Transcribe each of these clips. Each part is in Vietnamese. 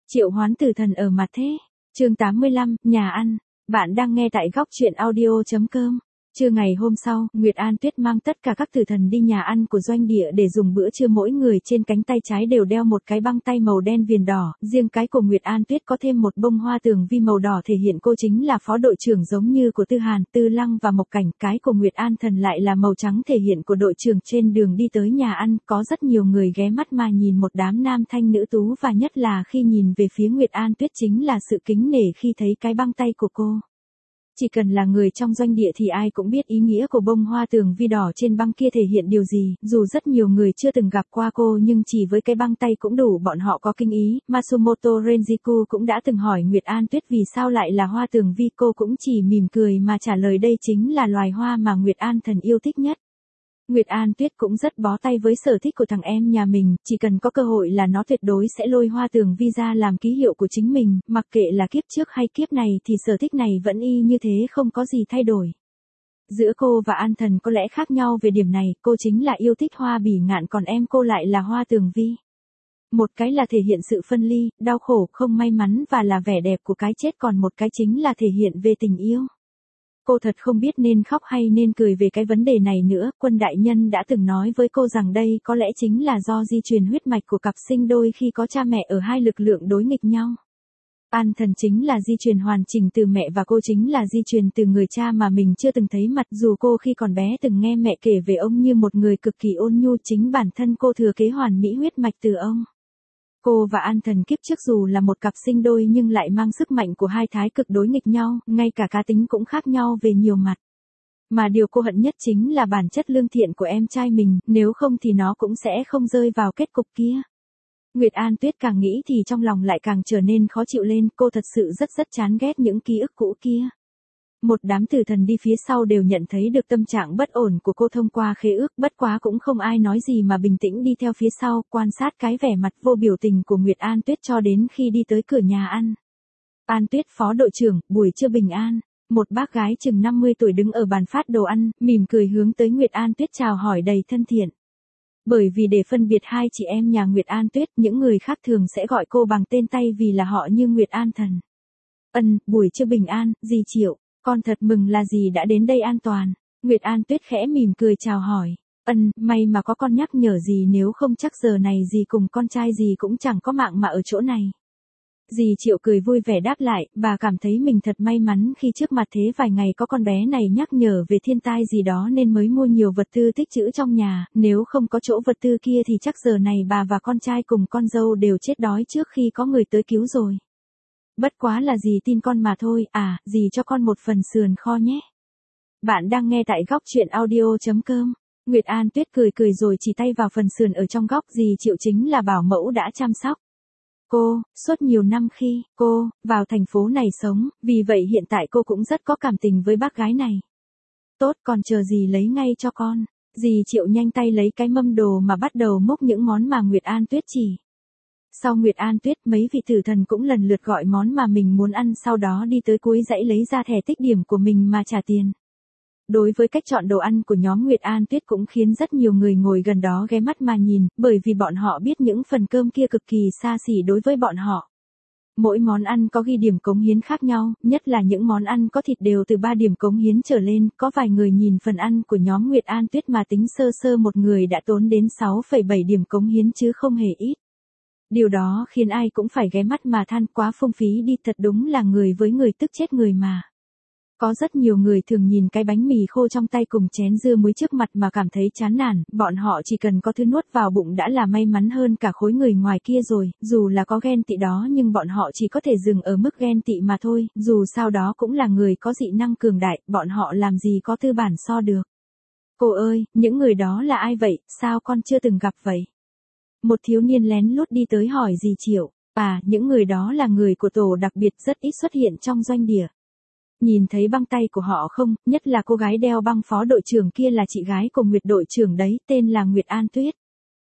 Triệu Hoán Tử Thần ở mặt thế. Chương 85, nhà ăn. Bạn đang nghe tại góc truyện audio.com. Trưa ngày hôm sau, Nguyệt An Tuyết mang tất cả các tử thần đi nhà ăn của doanh địa để dùng bữa trưa, mỗi người trên cánh tay trái đều đeo một cái băng tay màu đen viền đỏ, riêng cái của Nguyệt An Tuyết có thêm một bông hoa tường vi màu đỏ thể hiện cô chính là phó đội trưởng giống như của Tư Hàn, Tư Lăng và Mộc Cảnh, cái của Nguyệt An Thần lại là màu trắng thể hiện của đội trưởng. Trên đường đi tới nhà ăn, có rất nhiều người ghé mắt mà nhìn một đám nam thanh nữ tú, và nhất là khi nhìn về phía Nguyệt An Tuyết chính là sự kính nể khi thấy cái băng tay của cô. Chỉ cần là người trong doanh địa thì ai cũng biết ý nghĩa của bông hoa tường vi đỏ trên băng kia thể hiện điều gì, dù rất nhiều người chưa từng gặp qua cô nhưng chỉ với cái băng tay cũng đủ bọn họ có kinh ý. Matsumoto Renjiku cũng đã từng hỏi Nguyệt An Tuyết vì sao lại là hoa tường vi, cô cũng chỉ mỉm cười mà trả lời đây chính là loài hoa mà Nguyệt An Thần yêu thích nhất. Nguyệt An Tuyết cũng rất bó tay với sở thích của thằng em nhà mình, chỉ cần có cơ hội là nó tuyệt đối sẽ lôi hoa tường vi ra làm ký hiệu của chính mình, mặc kệ là kiếp trước hay kiếp này thì sở thích này vẫn y như thế, không có gì thay đổi. Giữa cô và An Thần có lẽ khác nhau về điểm này, cô chính là yêu thích hoa bỉ ngạn còn em cô lại là hoa tường vi. Một cái là thể hiện sự phân ly, đau khổ, không may mắn và là vẻ đẹp của cái chết, còn một cái chính là thể hiện về tình yêu. Cô thật không biết nên khóc hay nên cười về cái vấn đề này nữa. Quân đại nhân đã từng nói với cô rằng đây có lẽ chính là do di truyền huyết mạch của cặp sinh đôi khi có cha mẹ ở hai lực lượng đối nghịch nhau. An Thần chính là di truyền hoàn chỉnh từ mẹ và cô chính là di truyền từ người cha mà mình chưa từng thấy mặt, dù cô khi còn bé từng nghe mẹ kể về ông như một người cực kỳ ôn nhu, chính bản thân cô thừa kế hoàn mỹ huyết mạch từ ông. Cô và An Thần kiếp trước dù là một cặp sinh đôi nhưng lại mang sức mạnh của hai thái cực đối nghịch nhau, ngay cả cá tính cũng khác nhau về nhiều mặt. Mà điều cô hận nhất chính là bản chất lương thiện của em trai mình, nếu không thì nó cũng sẽ không rơi vào kết cục kia. Nguyệt An Tuyết càng nghĩ thì trong lòng lại càng trở nên khó chịu lên, cô thật sự rất chán ghét những ký ức cũ kia. Một đám tử thần đi phía sau đều nhận thấy được tâm trạng bất ổn của cô thông qua khế ước, bất quá cũng không ai nói gì mà bình tĩnh đi theo phía sau, quan sát cái vẻ mặt vô biểu tình của Nguyệt An Tuyết cho đến khi đi tới cửa nhà ăn. An Tuyết phó đội trưởng, buổi trưa bình an. Một bác gái chừng 50 tuổi đứng ở bàn phát đồ ăn, mỉm cười hướng tới Nguyệt An Tuyết chào hỏi đầy thân thiện. Bởi vì để phân biệt hai chị em nhà Nguyệt An Tuyết, những người khác thường sẽ gọi cô bằng tên tay vì là họ như Nguyệt An Thần. Buổi trưa bình an, dì Triệu. Con thật mừng là dì đã đến đây an toàn. Nguyệt An Tuyết khẽ mỉm cười chào hỏi. May mà có con nhắc nhở dì, nếu không chắc giờ này dì cùng con trai dì cũng chẳng có mạng mà ở chỗ này. Dì Triệu cười vui vẻ đáp lại, bà cảm thấy mình thật may mắn khi trước mặt thế vài ngày có con bé này nhắc nhở về thiên tai gì đó nên mới mua nhiều vật tư tích trữ trong nhà, nếu không có chỗ vật tư kia thì chắc giờ này bà và con trai cùng con dâu đều chết đói trước khi có người tới cứu rồi. Bất quá là dì tin con mà thôi, dì cho con một phần sườn kho nhé. Bạn đang nghe tại góc truyện audio.com. Nguyệt An Tuyết cười rồi chỉ tay vào phần sườn ở trong góc, dì Triệu chính là bảo mẫu đã chăm sóc cô, suốt nhiều năm khi cô vào thành phố này sống, vì vậy hiện tại cô cũng rất có cảm tình với bác gái này. Tốt, còn chờ dì lấy ngay cho con. Dì Triệu nhanh tay lấy cái mâm đồ mà bắt đầu múc những món mà Nguyệt An Tuyết chỉ. Sau Nguyệt An Tuyết, mấy vị tử thần cũng lần lượt gọi món mà mình muốn ăn, sau đó đi tới cuối dãy lấy ra thẻ tích điểm của mình mà trả tiền. Đối với cách chọn đồ ăn của nhóm Nguyệt An Tuyết cũng khiến rất nhiều người ngồi gần đó ghé mắt mà nhìn, bởi vì bọn họ biết những phần cơm kia cực kỳ xa xỉ đối với bọn họ. Mỗi món ăn có ghi điểm cống hiến khác nhau, nhất là những món ăn có thịt đều từ 3 điểm cống hiến trở lên, có vài người nhìn phần ăn của nhóm Nguyệt An Tuyết mà tính sơ một người đã tốn đến 6,7 điểm cống hiến chứ không hề ít. Điều đó khiến ai cũng phải ghé mắt mà than quá phung phí đi, thật đúng là người với người tức chết người mà. Có rất nhiều người thường nhìn cái bánh mì khô trong tay cùng chén dưa muối trước mặt mà cảm thấy chán nản, bọn họ chỉ cần có thứ nuốt vào bụng đã là may mắn hơn cả khối người ngoài kia rồi, dù là có ghen tị đó nhưng bọn họ chỉ có thể dừng ở mức ghen tị mà thôi, dù sao đó cũng là người có dị năng cường đại, bọn họ làm gì có tư bản so được. Cô ơi, những người đó là ai vậy, sao con chưa từng gặp vậy? Một thiếu niên lén lút đi tới hỏi dì Triệu. Những người đó là người của tổ đặc biệt, rất ít xuất hiện trong doanh địa. Nhìn thấy băng tay của họ không, nhất là cô gái đeo băng phó đội trưởng kia là chị gái của Nguyệt đội trưởng đấy, tên là Nguyệt An Tuyết.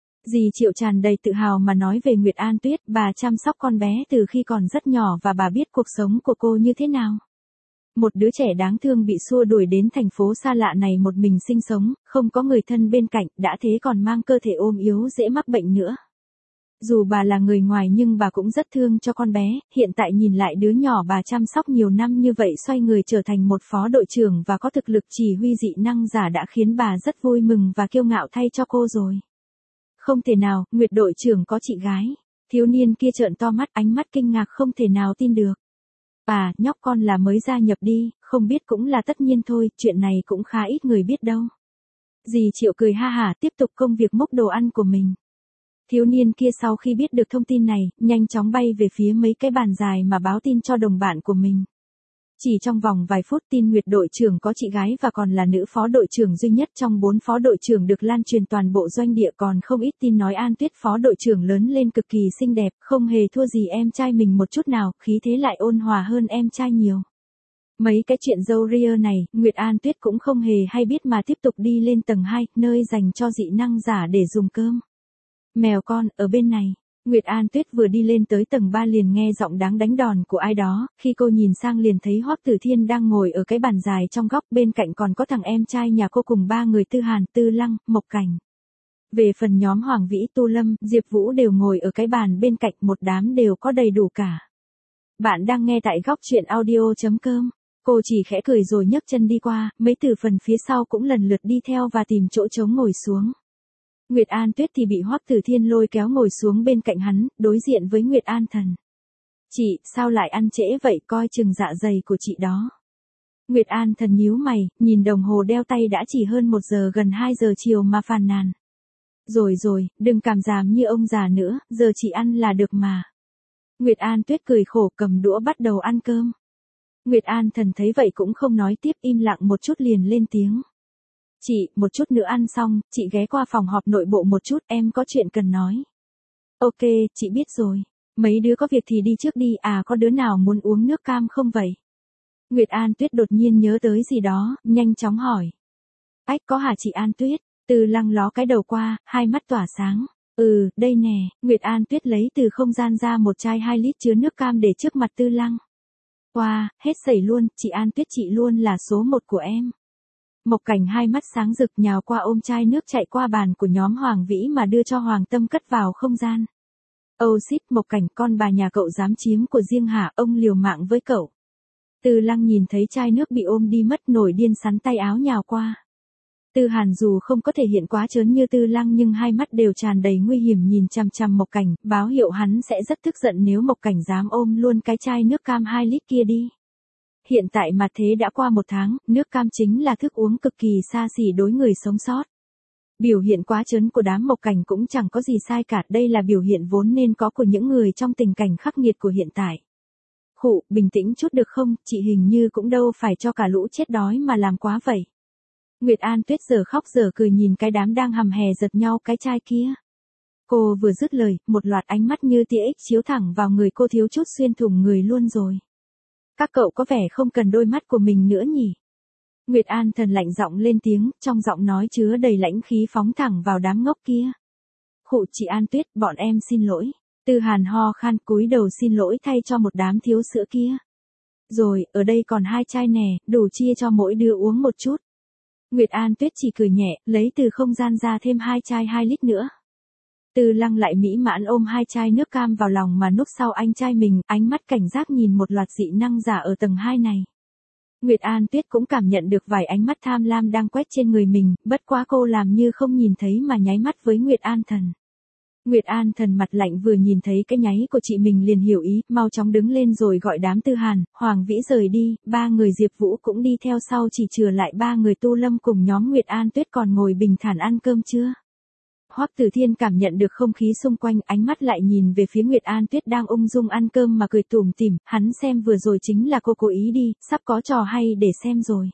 Dì Triệu tràn đầy tự hào mà nói về Nguyệt An Tuyết, bà chăm sóc con bé từ khi còn rất nhỏ và bà biết cuộc sống của cô như thế nào. Một đứa trẻ đáng thương bị xua đuổi đến thành phố xa lạ này một mình sinh sống, không có người thân bên cạnh, đã thế còn mang cơ thể ôm yếu dễ mắc bệnh nữa. Dù bà là người ngoài nhưng bà cũng rất thương cho con bé, hiện tại nhìn lại đứa nhỏ bà chăm sóc nhiều năm như vậy xoay người trở thành một phó đội trưởng và có thực lực chỉ huy dị năng giả đã khiến bà rất vui mừng và kiêu ngạo thay cho cô rồi. Không thể nào, Nguyệt đội trưởng có chị gái. Thiếu niên kia trợn to mắt, ánh mắt kinh ngạc không thể nào tin được. Bà, nhóc con là mới gia nhập đi, không biết cũng là tất nhiên thôi, chuyện này cũng khá ít người biết đâu. Dì Triệu cười ha hả tiếp tục công việc múc đồ ăn của mình. Thiếu niên kia sau khi biết được thông tin này, nhanh chóng bay về phía mấy cái bàn dài mà báo tin cho đồng bạn của mình. Chỉ trong vòng vài phút tin Nguyệt đội trưởng có chị gái và còn là nữ phó đội trưởng duy nhất trong 4 phó đội trưởng được lan truyền toàn bộ doanh địa, còn không ít tin nói An Tuyết phó đội trưởng lớn lên cực kỳ xinh đẹp, không hề thua gì em trai mình một chút nào, khí thế lại ôn hòa hơn em trai nhiều. Mấy cái chuyện dâu ria này, Nguyệt An Tuyết cũng không hề hay biết mà tiếp tục đi lên tầng 2, nơi dành cho dị năng giả để dùng cơm. Mèo con, ở bên này. Nguyệt An Tuyết vừa đi lên tới tầng 3 liền nghe giọng đáng đánh đòn của ai đó, khi cô nhìn sang liền thấy Hoắc Tử Thiên đang ngồi ở cái bàn dài trong góc, bên cạnh còn có thằng em trai nhà cô cùng 3 người Tư Hàn, Tư Lăng, Mộc Cảnh. Về phần nhóm Hoàng Vĩ, Tu Lâm, Diệp Vũ đều ngồi ở cái bàn bên cạnh, một đám đều có đầy đủ cả. Bạn đang nghe tại góc truyện audio.com. Cô chỉ khẽ cười rồi nhấc chân đi qua, mấy từ phần phía sau cũng lần lượt đi theo và tìm chỗ trống ngồi xuống. Nguyệt An Tuyết thì bị Hoắc Tử Thiên lôi kéo ngồi xuống bên cạnh hắn, đối diện với Nguyệt An Thần. Chị, sao lại ăn trễ vậy, coi chừng dạ dày của chị đó. Nguyệt An Thần nhíu mày, nhìn đồng hồ đeo tay đã chỉ hơn 1 giờ gần 2 giờ chiều mà phàn nàn. Rồi, đừng cảm giảm như ông già nữa, giờ chị ăn là được mà. Nguyệt An Tuyết cười khổ cầm đũa bắt đầu ăn cơm. Nguyệt An Thần thấy vậy cũng không nói tiếp, im lặng một chút liền lên tiếng. Chị, một chút nữa ăn xong, chị ghé qua phòng họp nội bộ một chút, em có chuyện cần nói. Ok, chị biết rồi. Mấy đứa có việc thì đi trước đi, có đứa nào muốn uống nước cam không vậy? Nguyệt An Tuyết đột nhiên nhớ tới gì đó, nhanh chóng hỏi. Ách, có hả chị An Tuyết? Từ Lăng ló cái đầu qua, hai mắt tỏa sáng. Đây nè, Nguyệt An Tuyết lấy từ không gian ra một chai 2 lít chứa nước cam để trước mặt Tư Lăng. Wow, hết sẩy luôn, chị An Tuyết chị luôn là số 1 của em. Mộc Cảnh hai mắt sáng rực nhào qua ôm chai nước chạy qua bàn của nhóm Hoàng Vĩ mà đưa cho Hoàng Tâm cất vào không gian. Shit, Mộc Cảnh, con bà nhà cậu dám chiếm của riêng hả, ông liều mạng với cậu. Tư Lăng nhìn thấy chai nước bị ôm đi mất nổi điên sắn tay áo nhào qua. Tư Hàn dù không có thể hiện quá trớn như Tư Lăng nhưng hai mắt đều tràn đầy nguy hiểm nhìn chằm chằm Mộc Cảnh, báo hiệu hắn sẽ rất tức giận nếu Mộc Cảnh dám ôm luôn cái chai nước cam 2 lít kia đi. Hiện tại mà thế đã qua 1 tháng, nước cam chính là thức uống cực kỳ xa xỉ đối người sống sót. Biểu hiện quá trớn của đám Mộc Cảnh cũng chẳng có gì sai cả, đây là biểu hiện vốn nên có của những người trong tình cảnh khắc nghiệt của hiện tại. Khụ, bình tĩnh chút được không, chị hình như cũng đâu phải cho cả lũ chết đói mà làm quá vậy. Nguyệt An Tuyết giờ khóc giờ cười nhìn cái đám đang hầm hè giật nhau cái chai kia. Cô vừa dứt lời, một loạt ánh mắt như tia ích chiếu thẳng vào người cô thiếu chút xuyên thủng người luôn rồi. Các cậu có vẻ không cần đôi mắt của mình nữa nhỉ? Nguyệt An Thần lạnh giọng lên tiếng, trong giọng nói chứa đầy lãnh khí phóng thẳng vào đám ngốc kia. Khụ chị An Tuyết, bọn em xin lỗi. Tư Hàn ho khan cúi đầu xin lỗi thay cho một đám thiếu sữa kia. Rồi, ở đây còn 2 chai nè, đủ chia cho mỗi đứa uống một chút. Nguyệt An Tuyết chỉ cười nhẹ, lấy từ không gian ra thêm 2 chai 2 lít nữa. Tư Lăng lại mỹ mãn ôm 2 chai nước cam vào lòng mà núp sau anh trai mình, ánh mắt cảnh giác nhìn một loạt dị năng giả ở tầng 2 này. Nguyệt An Tuyết cũng cảm nhận được vài ánh mắt tham lam đang quét trên người mình, bất quá cô làm như không nhìn thấy mà nháy mắt với Nguyệt An Thần. Nguyệt An Thần mặt lạnh vừa nhìn thấy cái nháy của chị mình liền hiểu ý, mau chóng đứng lên rồi gọi đám Tư Hàn, Hoàng Vĩ rời đi, 3 người Diệp Vũ cũng đi theo sau, chỉ chừa lại 3 người Tu Lâm cùng nhóm Nguyệt An Tuyết còn ngồi bình thản ăn cơm trưa. Hoắc Tử Thiên cảm nhận được không khí xung quanh, ánh mắt lại nhìn về phía Nguyệt An Tuyết đang ung dung ăn cơm mà cười tủm tỉm, hắn xem vừa rồi chính là cô cố ý đi, sắp có trò hay để xem rồi.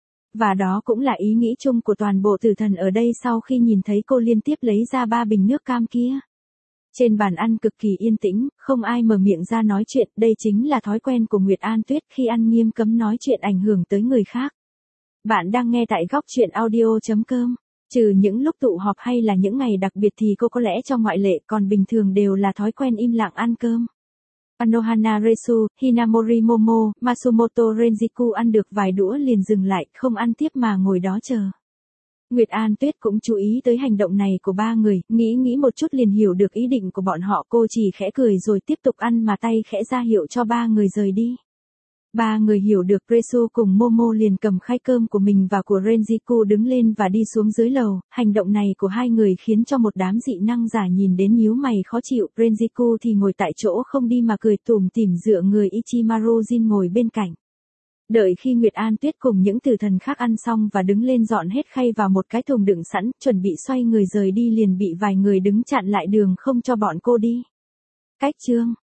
Và đó cũng là ý nghĩ chung của toàn bộ tử thần ở đây sau khi nhìn thấy cô liên tiếp lấy ra 3 bình nước cam kia. Trên bàn ăn cực kỳ yên tĩnh, không ai mở miệng ra nói chuyện, đây chính là thói quen của Nguyệt An Tuyết khi ăn nghiêm cấm nói chuyện ảnh hưởng tới người khác. Bạn đang nghe tại góc truyện audio.com. Trừ những lúc tụ họp hay là những ngày đặc biệt thì cô có lẽ cho ngoại lệ, còn bình thường đều là thói quen im lặng ăn cơm. Anohana Resu, Hinamori Momo, Masumoto Renjiku ăn được vài đũa liền dừng lại, không ăn tiếp mà ngồi đó chờ. Nguyệt An Tuyết cũng chú ý tới hành động này của ba người, nghĩ một chút liền hiểu được ý định của bọn họ, cô chỉ khẽ cười rồi tiếp tục ăn mà tay khẽ ra hiệu cho ba người rời đi. Ba người hiểu được Presu cùng Momo liền cầm khay cơm của mình và của Renjiku đứng lên và đi xuống dưới lầu, hành động này của hai người khiến cho một đám dị năng giả nhìn đến nhíu mày khó chịu, Renjiku thì ngồi tại chỗ không đi mà cười tủm tỉm dựa người Ichimaru Jin ngồi bên cạnh. Đợi khi Nguyệt An Tuyết cùng những tử thần khác ăn xong và đứng lên dọn hết khay vào một cái thùng đựng sẵn, chuẩn bị xoay người rời đi liền bị vài người đứng chặn lại đường không cho bọn cô đi. Cách chương